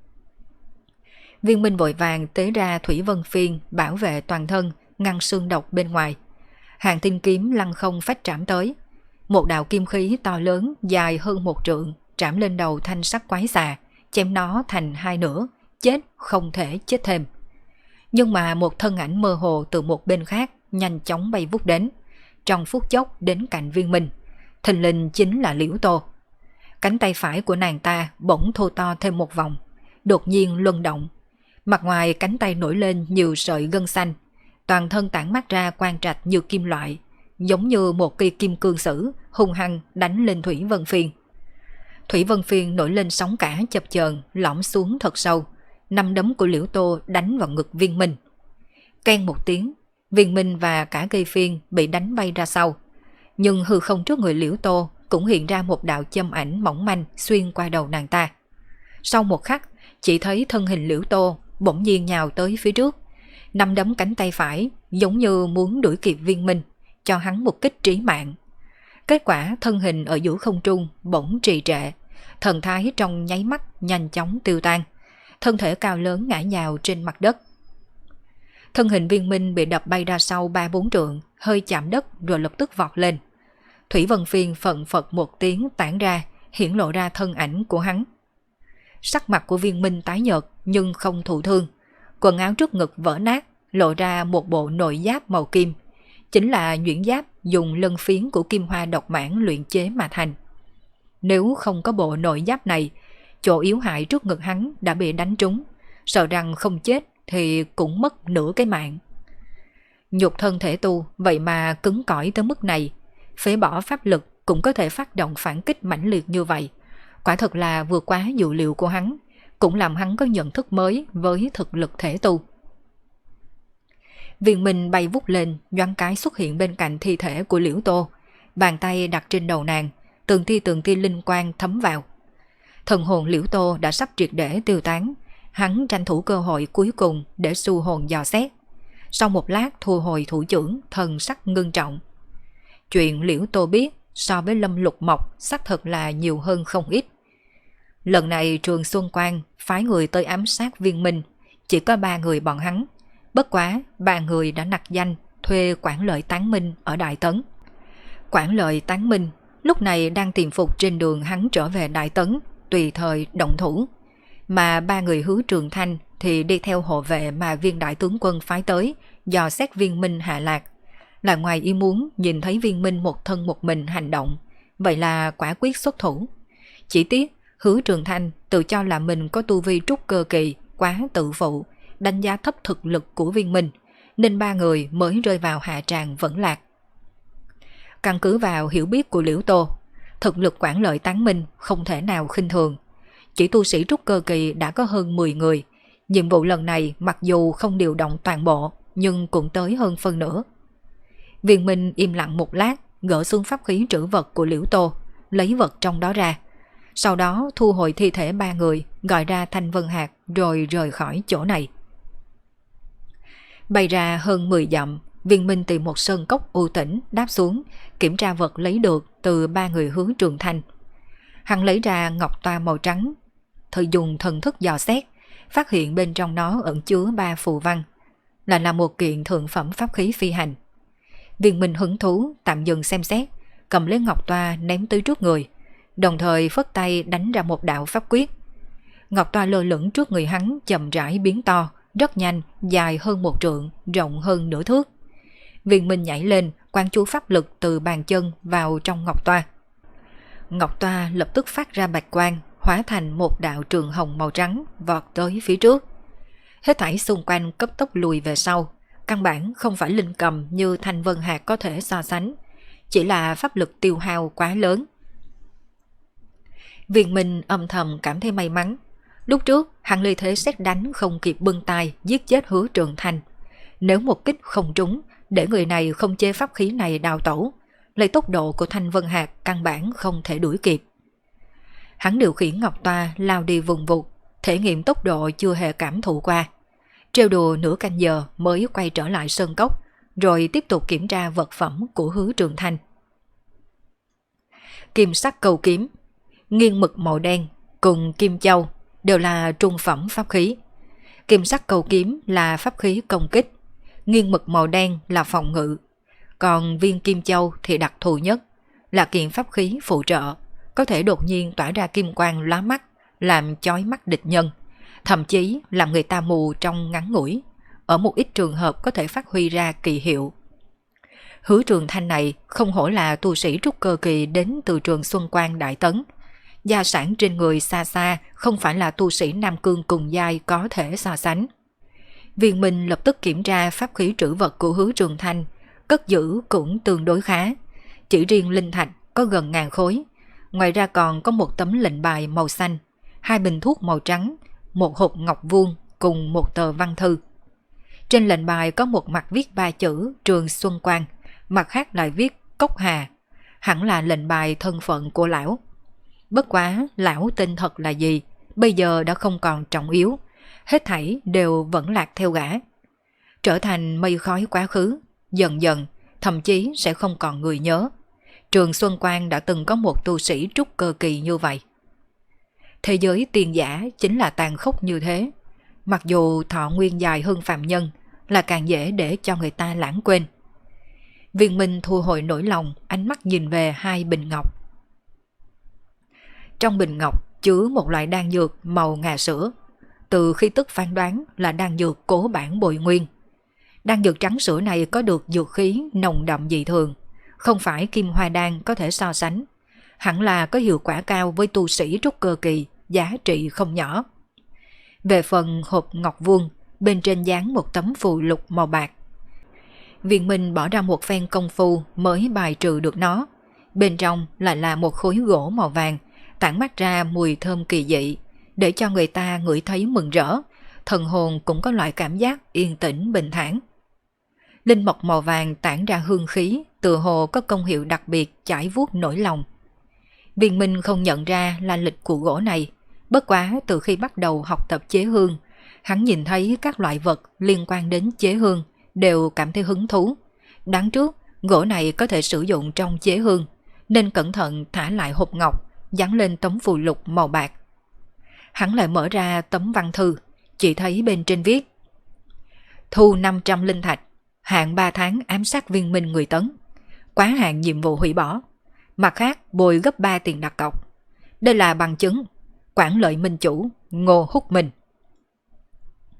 Viên Minh vội vàng tế ra Thủy Vân Phiên bảo vệ toàn thân, ngăn xương độc bên ngoài. Hàng Tinh kiếm lăng không phách trảm tới. Một đạo kim khí to lớn dài hơn 1 trượng trảm lên đầu thanh sắc quái xà, chém nó thành 2 nửa, chết không thể chết thêm. Nhưng mà một thân ảnh mơ hồ từ một bên khác nhanh chóng bay vút đến, trong phút chốc đến cạnh Viên Minh. Thình lình chính là Liễu Tô. Cánh tay phải của nàng ta bỗng thô to thêm một vòng, đột nhiên luân động. Mặt ngoài cánh tay nổi lên nhiều sợi gân xanh, toàn thân tản mát ra quang trạch như kim loại, giống như một cây kim cương sử hung hăng đánh lên Thủy Vân Phiên. Thủy Vân Phiên nổi lên sóng cả chập chờn, lõm xuống thật sâu. 5 đấm của Liễu Tô đánh vào ngực Viên Minh. Keng một tiếng, Viên Minh và cả cây phiên bị đánh bay ra sau. Nhưng hư không trước người Liễu Tô cũng hiện ra một đạo châm ảnh mỏng manh xuyên qua đầu nàng ta. Sau một khắc, chỉ thấy thân hình Liễu Tô bỗng nhiên nhào tới phía trước, 5 đấm cánh tay phải giống như muốn đuổi kịp Viên Minh, cho hắn một kích trí mạng. Kết quả thân hình ở giữa không trung bỗng trì trệ, thần thái trong nháy mắt nhanh chóng tiêu tan, thân thể cao lớn ngã nhào trên mặt đất. Thân hình Viên Minh bị đập bay ra sau 3-4 trượng, hơi chạm đất rồi lập tức vọt lên. Thủy Vân Phiên phận phật một tiếng tản ra, hiển lộ ra thân ảnh của hắn. Sắc mặt của Viên Minh tái nhợt nhưng không thụ thương, quần áo trước ngực vỡ nát, lộ ra một bộ nội giáp màu kim, chính là nhuyễn giáp dùng lân phiến của kim hoa độc mãn luyện chế mà thành. Nếu không có bộ nội giáp này, chỗ yếu hại trước ngực hắn đã bị đánh trúng, sợ rằng không chết thì cũng mất nửa cái mạng. Nhục thân thể tu vậy mà cứng cỏi tới mức này, phế bỏ pháp lực cũng có thể phát động phản kích mãnh liệt như vậy, quả thật là vượt quá dự liệu của hắn, cũng làm hắn có nhận thức mới với thực lực thể tu. Viên Minh bay vút lên, nhoáng cái xuất hiện bên cạnh thi thể của Liễu Tô, bàn tay đặt trên đầu nàng, từng tia linh quang thấm vào. Thần hồn Liễu Tô đã sắp triệt để tiêu tán, hắn tranh thủ cơ hội cuối cùng để su hồn dò xét. Sau một lát thu hồi thủ chưởng, thần sắc ngưng trọng. Chuyện Liễu Tô biết so với Lâm Lục Mộc xác thật là nhiều hơn không ít. Lần này Trường Xuân Quang phái người tới ám sát Viên Minh, chỉ có 3 người bọn hắn. Bất quá 3 người đã nặc danh thuê Quản Lợi Tán Minh ở Đại Tấn. Quản Lợi Tán Minh lúc này đang tìm phục trên đường hắn trở về Đại Tấn, tùy thời động thủ. Mà 3 người Hứa Trường Thanh thì đi theo hộ vệ mà Viên đại tướng quân phái tới, dò xét Viên Minh hạ lạc. Là ngoài ý muốn nhìn thấy Viên Minh một thân một mình hành động, vậy là quả quyết xuất thủ. Chỉ tiếc Hứa Trường Thanh tự cho là mình có tu vi trúc cơ kỳ, quá tự phụ, đánh giá thấp thực lực của Viên Minh, nên ba người mới rơi vào hạ tràng vẫn lạc. Căn cứ vào hiểu biết của Liễu Tô, thực lực Quản Lợi Tán Minh không thể nào khinh thường. Chỉ tu sĩ trúc cơ kỳ đã có hơn 10 người, nhiệm vụ lần này mặc dù không điều động toàn bộ, nhưng cũng tới hơn phân nửa. Viên Minh im lặng một lát, gỡ xuống pháp khí trữ vật của Liễu Tô, lấy vật trong đó ra. Sau đó thu hồi thi thể ba người, gọi ra Thanh Vân Hạc rồi rời khỏi chỗ này. Bay ra hơn 10 dặm, Viên Minh tìm một sơn cốc u tĩnh đáp xuống, kiểm tra vật lấy được từ ba người Hứa Trường Thanh. Hắn lấy ra ngọc toa màu trắng, thời dùng thần thức dò xét, phát hiện bên trong nó ẩn chứa 3 phù văn, là một kiện thượng phẩm pháp khí phi hành. Viên Minh hứng thú tạm dừng xem xét, cầm lấy ngọc toa ném tới trước người, đồng thời phất tay đánh ra một đạo pháp quyết. Ngọc toa lơ lửng trước người hắn chậm rãi biến to, rất nhanh, dài hơn 1 trượng, rộng hơn nửa thước. Viên Minh nhảy lên, quán chú pháp lực từ bàn chân vào trong ngọc toa. Ngọc toa lập tức phát ra bạch quang, hóa thành một đạo trường hồng màu trắng vọt tới phía trước. Hết thảy xung quanh cấp tốc lùi về sau, căn bản không phải linh cầm như Thanh Vân Hạc có thể so sánh, chỉ là pháp lực tiêu hao quá lớn. Viên Minh âm thầm cảm thấy may mắn. Lúc trước hắn ly thế sét đánh không kịp bưng tay giết chết Hứa Trường Thanh. Nếu một kích không trúng, để người này không chế pháp khí này đào tẩu, lấy tốc độ của Thanh Vân Hạc căn bản không thể đuổi kịp. Hắn điều khiển ngọc toa lao đi vùng vụt, thể nghiệm tốc độ chưa hề cảm thụ qua. Trêu đùa nửa canh giờ mới quay trở lại sơn cốc, rồi tiếp tục kiểm tra vật phẩm của Hứa Trường Thanh. Kim sắc cầu kiếm, nghiêng mực màu đen cùng kim châu đều là trung phẩm pháp khí. Kim sắc cầu kiếm là pháp khí công kích, nghiêng mực màu đen là phòng ngự, còn viên kim châu thì đặc thù nhất, là kiện pháp khí phụ trợ, có thể đột nhiên tỏa ra kim quang lóa mắt, làm chói mắt địch nhân, thậm chí làm người ta mù trong ngắn ngủi, ở một ít trường hợp có thể phát huy ra kỳ hiệu. Hứa Trường Thanh này không hổ là tu sĩ trúc cơ kỳ đến từ trường Xuân Quang Đại Tấn, gia sản trên người xa xa không phải là tu sĩ Nam Cương cùng giai có thể so sánh. Viên Minh lập tức kiểm tra pháp khí trữ vật của Hứa Trường Thanh, cất giữ cũng tương đối khá, chỉ riêng linh thạch có gần 1000 khối, ngoài ra còn có một tấm lệnh bài màu xanh, 2 bình thuốc màu trắng, một hộp ngọc vuông cùng một tờ văn thư. Trên lệnh bài có một mặt viết 3 chữ Trường Xuân Quang, mặt khác lại viết Cốc Hà, hẳn là lệnh bài thân phận của lão. Bất quá lão tên thật là gì bây giờ đã không còn trọng yếu, hết thảy đều vẫn lạc theo gã, trở thành mây khói quá khứ. Dần dần thậm chí sẽ không còn người nhớ Trường Xuân Quang đã từng có một tu sĩ trúc cơ kỳ như vậy. Thế giới tiền giả chính là tàn khốc như thế, mặc dù thọ nguyên dài hơn phàm nhân, là càng dễ để cho người ta lãng quên. Viên Minh thu hồi nỗi lòng, ánh mắt nhìn về 2 bình ngọc. Trong bình ngọc chứa một loại đan dược màu ngà sữa, từ khi tức phán đoán là đan dược cố bản bội nguyên. Đan dược trắng sữa này có được dược khí nồng đậm dị thường, không phải kim hoa đan có thể so sánh, hẳn là có hiệu quả cao với tu sĩ trúc cơ kỳ, giá trị không nhỏ. Về phần hộp ngọc vuông, bên trên dán một tấm phù lục màu bạc. Viên Minh bỏ ra một phen công phu mới bài trừ được nó. Bên trong lại là một khối gỗ màu vàng, tản mát ra mùi thơm kỳ dị, để cho người ta ngửi thấy mừng rỡ, thần hồn cũng có loại cảm giác yên tĩnh bình thản. Linh mộc màu vàng tản ra hương khí, tựa hồ có công hiệu đặc biệt chải vuốt nỗi lòng. Viên Minh không nhận ra là lịch của gỗ này, bất quá từ khi bắt đầu học tập chế hương, hắn nhìn thấy các loại vật liên quan đến chế hương đều cảm thấy hứng thú. Đáng trước, gỗ này có thể sử dụng trong chế hương, nên cẩn thận thả lại hộp ngọc, dán lên tấm phù lục màu bạc. Hắn lại mở ra tấm văn thư, chỉ thấy bên trên viết: thu 500 linh thạch, hạn 3 tháng ám sát Viên Minh người Tấn, quá hạn nhiệm vụ hủy bỏ, mặt khác bồi gấp 3 tiền đặt cọc. Đây là bằng chứng. Quản Lợi Minh chủ Ngô Húc Minh.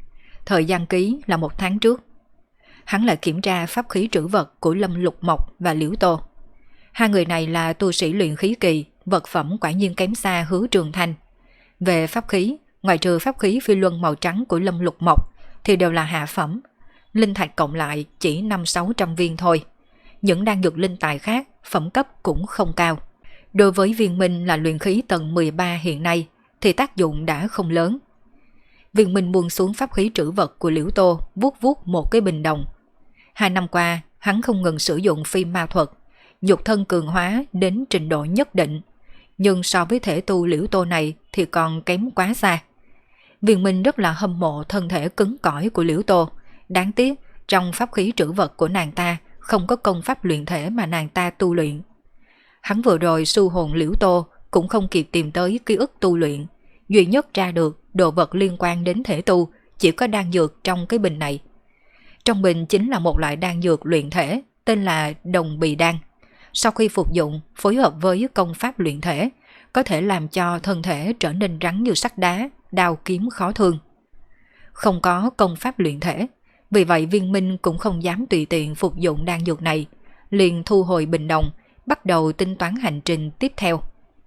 Thời gian ký là 1 tháng trước. Hắn lại kiểm tra pháp khí trữ vật của Lâm Lục Mộc và Liễu Tô. Hai người này là tu sĩ luyện khí kỳ, vật phẩm quả nhiên kém xa Hứa Trường Thanh. Về pháp khí, ngoài trừ pháp khí phi luân màu trắng của Lâm Lục Mộc thì đều là hạ phẩm. Linh thạch cộng lại chỉ 500-600 viên thôi. Những đan dược linh tài khác, phẩm cấp cũng không cao. Đối với Viên Minh là luyện khí tầng 13 hiện nay thì tác dụng đã không lớn. Viên Minh buông xuống pháp khí trữ vật của Liễu Tô, vuốt vuốt một cái bình đồng. 2 năm qua, hắn không ngừng sử dụng phi ma thuật, nhục thân cường hóa đến trình độ nhất định, nhưng so với thể tu Liễu Tô này thì còn kém quá xa. Viên Minh rất là hâm mộ thân thể cứng cỏi của Liễu Tô, đáng tiếc trong pháp khí trữ vật của nàng ta không có công pháp luyện thể mà nàng ta tu luyện. Hắn vừa rồi su hồn Liễu Tô cũng không kịp tìm tới ký ức tu luyện, duy nhất ra được đồ vật liên quan đến thể tu chỉ có đan dược trong cái bình này. Trong bình chính là một loại đan dược luyện thể tên là Đồng Bì Đan. Sau khi phục dụng, phối hợp với công pháp luyện thể, có thể làm cho thân thể trở nên rắn như sắt đá, đao kiếm khó thương. Không có công pháp luyện thể, vì vậy Viên Minh cũng không dám tùy tiện phục dụng đan dược này, liền thu hồi bình đồng, bắt đầu tính toán hành trình tiếp theo.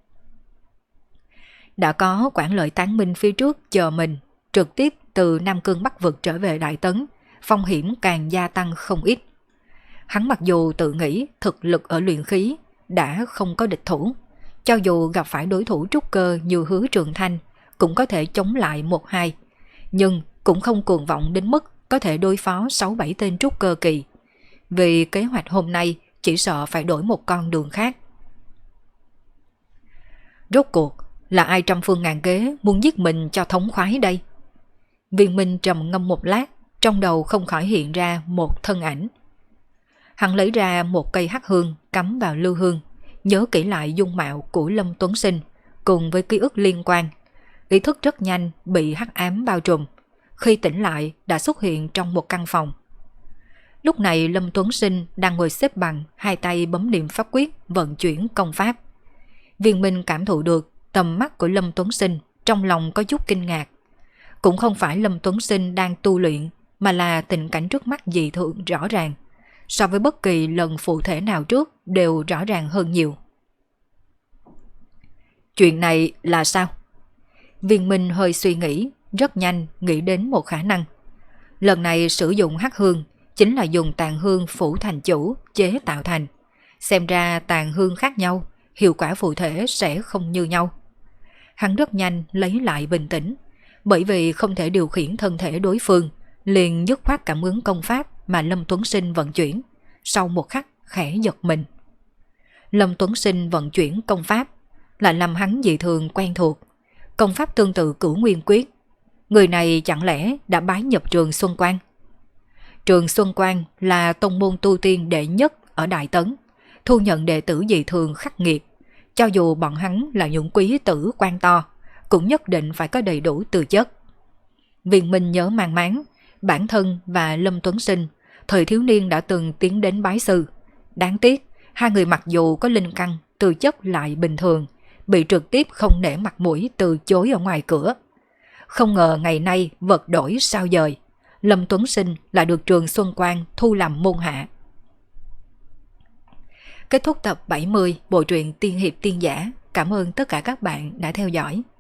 Đã có Quản Lợi Tán Minh phía trước chờ mình, trực tiếp từ Nam Cương Bắc Vực trở về Đại Tấn, phong hiểm càng gia tăng không ít. Hắn mặc dù tự nghĩ thực lực ở luyện khí đã không có địch thủ, cho dù gặp phải đối thủ trúc cơ như Hứa Trường Thanh cũng có thể chống lại 1-2, nhưng cũng không cuồng vọng đến mức có thể đối phó 6-7 tên trúc cơ kỳ. Vì kế hoạch hôm nay chỉ sợ phải đổi một con đường khác. Rốt cuộc là ai trăm phương ngàn kế muốn giết mình cho thống khoái đây? Viên Minh trầm ngâm một lát, trong đầu không khỏi hiện ra một thân ảnh. Hắn lấy ra một cây hắc hương cắm vào lưu hương, nhớ kỹ lại dung mạo của Lâm Tuấn Sinh cùng với ký ức liên quan. Ý thức rất nhanh bị hắc ám bao trùm, khi tỉnh lại đã xuất hiện trong một căn phòng. Lúc này Lâm Tuấn Sinh đang ngồi xếp bằng, hai tay bấm niệm pháp quyết vận chuyển công pháp. Viên Minh cảm thụ được tầm mắt của Lâm Tuấn Sinh, trong lòng có chút kinh ngạc. Cũng không phải Lâm Tuấn Sinh đang tu luyện, mà là tình cảnh trước mắt dị thường rõ ràng. So với bất kỳ lần phụ thể nào trước đều rõ ràng hơn nhiều. Chuyện này là sao? Viên Minh hơi suy nghĩ, rất nhanh nghĩ đến một khả năng. Lần này sử dụng hắc hương chính là dùng tàn hương phủ thành chủ chế tạo thành. Xem ra tàn hương khác nhau, hiệu quả phụ thể sẽ không như nhau. Hắn rất nhanh lấy lại bình tĩnh, bởi vì không thể điều khiển thân thể đối phương, liền dứt khoát cảm ứng công pháp mà Lâm Tuấn Sinh vận chuyển. Sau một khắc khẽ giật mình. Lâm Tuấn Sinh vận chuyển công pháp lại làm hắn dị thường quen thuộc. Công pháp tương tự Cửu Nguyên Quyết. Người này chẳng lẽ đã bái nhập Trường Xuân Quan? Trường Xuân Quan là tông môn tu tiên đệ nhất ở Đại Tấn, thu nhận đệ tử dị thường khắc nghiệt. Cho dù bọn hắn là những quý tử quan to, cũng nhất định phải có đầy đủ tư chất. Viên Minh nhớ mang máng, bản thân và Lâm Tuấn Sinh thời thiếu niên đã từng tiến đến bái sư. Đáng tiếc, hai người mặc dù có linh căn, tư chất lại bình thường, bị trực tiếp không nể mặt mũi từ chối ở ngoài cửa. Không ngờ ngày nay vật đổi sao dời, Lâm Tuấn Sinh lại được Trường Xuân Quan thu làm môn hạ. Kết thúc tập 70 bộ truyện Tiên Hiệp Tiên Giả. Cảm ơn tất cả các bạn đã theo dõi.